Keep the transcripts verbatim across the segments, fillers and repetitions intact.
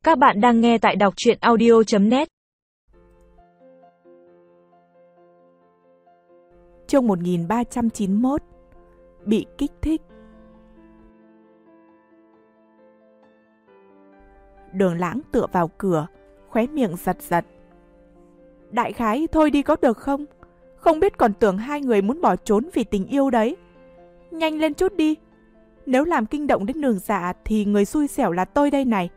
Các bạn đang nghe tại đọc truyện audio chấm net. Chương một nghìn ba trăm chín mươi mốt. Bị kích thích. Đường Lãng tựa vào cửa, khóe miệng giật giật. Đại khái thôi đi có được không? Không biết còn tưởng hai người muốn bỏ trốn vì tình yêu đấy. Nhanh lên chút đi. Nếu làm kinh động đến Đường Dạ thì người xui xẻo là tôi đây này.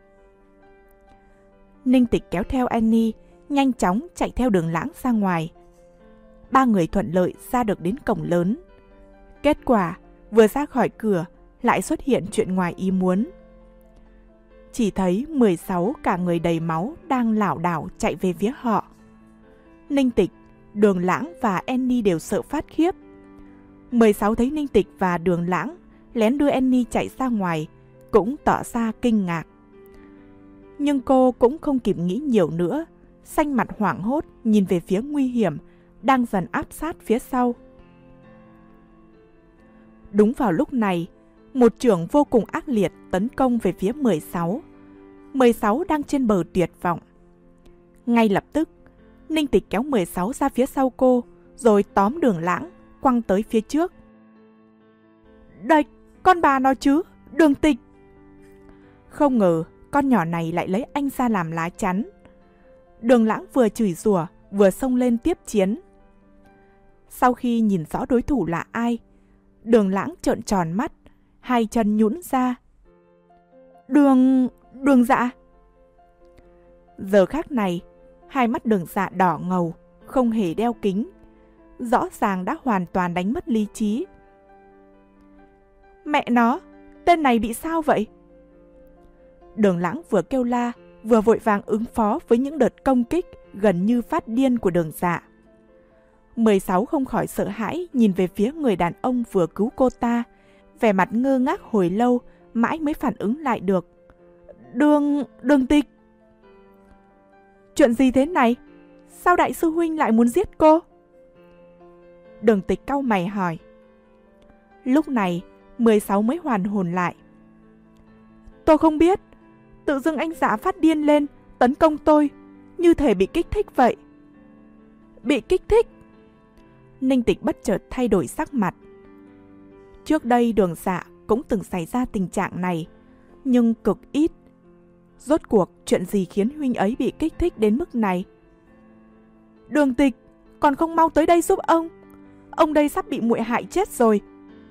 Ninh Tịch kéo theo Annie, nhanh chóng chạy theo Đường Lãng ra ngoài. Ba người thuận lợi ra được đến cổng lớn. Kết quả, vừa ra khỏi cửa, lại xuất hiện chuyện ngoài ý muốn. Chỉ thấy mười sáu cả người đầy máu đang lảo đảo chạy về phía họ. Ninh Tịch, Đường Lãng và Annie đều sợ phát khiếp. mười sáu thấy Ninh Tịch và Đường Lãng lén đưa Annie chạy ra ngoài, cũng tỏ ra kinh ngạc. Nhưng cô cũng không kịp nghĩ nhiều nữa, xanh mặt hoảng hốt nhìn về phía nguy hiểm đang dần áp sát phía sau. Đúng vào lúc này, một chưởng vô cùng ác liệt tấn công về phía mười sáu. mười sáu đang trên bờ tuyệt vọng. Ngay lập tức, Ninh Tịch kéo mười sáu ra phía sau cô, rồi tóm Đường Lãng, quăng tới phía trước. Đây, con bà nó chứ, Đường Tịch! Không ngờ, con nhỏ này lại lấy anh ra làm lá chắn. Đường Lãng vừa chửi rủa, vừa xông lên tiếp chiến. Sau khi nhìn rõ đối thủ là ai, Đường Lãng trợn tròn mắt, hai chân nhũn ra. Đường... Đường Dạ! Giờ khắc này, hai mắt Đường Dạ đỏ ngầu, không hề đeo kính. Rõ ràng đã hoàn toàn đánh mất lý trí. Mẹ nó, tên này bị sao vậy? Đường Lãng vừa kêu la, vừa vội vàng ứng phó với những đợt công kích gần như phát điên của Đường Dạ. mười sáu không khỏi sợ hãi nhìn về phía người đàn ông vừa cứu cô ta, vẻ mặt ngơ ngác hồi lâu, mãi mới phản ứng lại được. Đường... Đường Tịch! Chuyện gì thế này? Sao đại sư huynh lại muốn giết cô? Đường Tịch cau mày hỏi. Lúc này, mười sáu mới hoàn hồn lại. Tôi không biết. Tự dưng anh Dạ phát điên lên, tấn công tôi, như thể bị kích thích vậy. Bị kích thích? Ninh Tịch bất chợt thay đổi sắc mặt. Trước đây Đường Dạ cũng từng xảy ra tình trạng này, nhưng cực ít. Rốt cuộc chuyện gì khiến huynh ấy bị kích thích đến mức này? Đường Tịch, còn không mau tới đây giúp ông. Ông đây sắp bị muội hại chết rồi.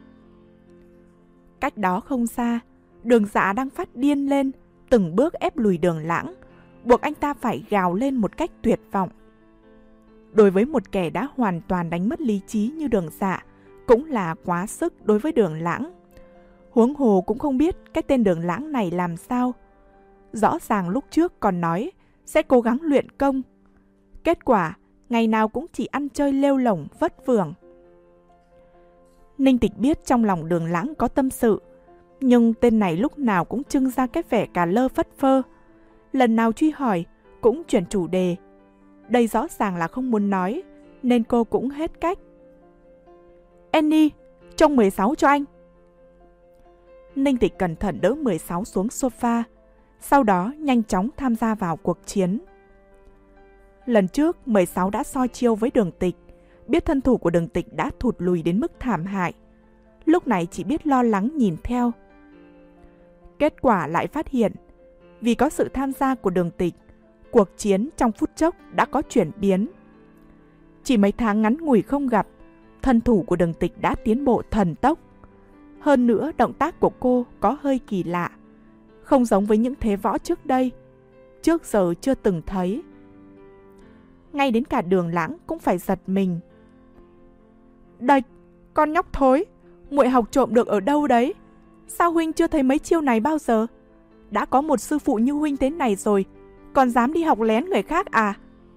Cách đó không xa, Đường Dạ đang phát điên lên, từng bước ép lùi Đường Lãng, buộc anh ta phải gào lên một cách tuyệt vọng. Đối với một kẻ đã hoàn toàn đánh mất lý trí như Đường Dạ, cũng là quá sức đối với Đường Lãng. Huống hồ cũng không biết cái tên Đường Lãng này làm sao. Rõ ràng lúc trước còn nói sẽ cố gắng luyện công. Kết quả, ngày nào cũng chỉ ăn chơi lêu lổng vất vưởng. Ninh Tịch biết trong lòng Đường Lãng có tâm sự, nhưng tên này lúc nào cũng trưng ra cái vẻ cà lơ phất phơ. Lần nào truy hỏi cũng chuyển chủ đề. Đây rõ ràng là không muốn nói, nên cô cũng hết cách. Annie, trông mười sáu cho anh. Ninh Tịch cẩn thận đỡ mười sáu xuống sofa, sau đó nhanh chóng tham gia vào cuộc chiến. Lần trước, mười sáu đã so chiêu với Đường Tịch, biết thân thủ của Đường Tịch đã thụt lùi đến mức thảm hại. Lúc này chỉ biết lo lắng nhìn theo. Kết quả lại phát hiện, vì có sự tham gia của Đường Tịch, cuộc chiến trong phút chốc đã có chuyển biến. Chỉ mấy tháng ngắn ngủi không gặp, thân thủ của Đường Tịch đã tiến bộ thần tốc. Hơn nữa, động tác của cô có hơi kỳ lạ, không giống với những thế võ trước đây, trước giờ chưa từng thấy. Ngay đến cả Đường Lãng cũng phải giật mình. Đạch, con nhóc thối, muội học trộm được ở đâu đấy? Sao huynh chưa thấy mấy chiêu này bao giờ? Đã có một sư phụ như huynh thế này rồi, còn dám đi học lén người khác à?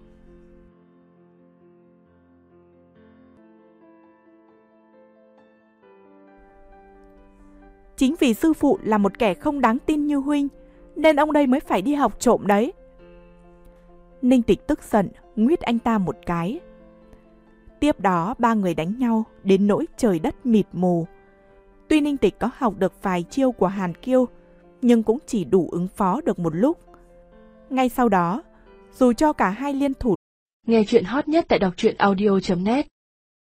Chính vì sư phụ là một kẻ không đáng tin như huynh, nên ông đây mới phải đi học trộm đấy. Ninh Tịch tức giận, nguýt anh ta một cái. Tiếp đó ba người đánh nhau đến nỗi trời đất mịt mù. Tuy Ninh Tịch có học được vài chiêu của Hàn Kiêu, nhưng cũng chỉ đủ ứng phó được một lúc. Ngay sau đó, dù cho cả hai liên thủ, Nghe chuyện hot nhất tại đọc truyện audio chấm net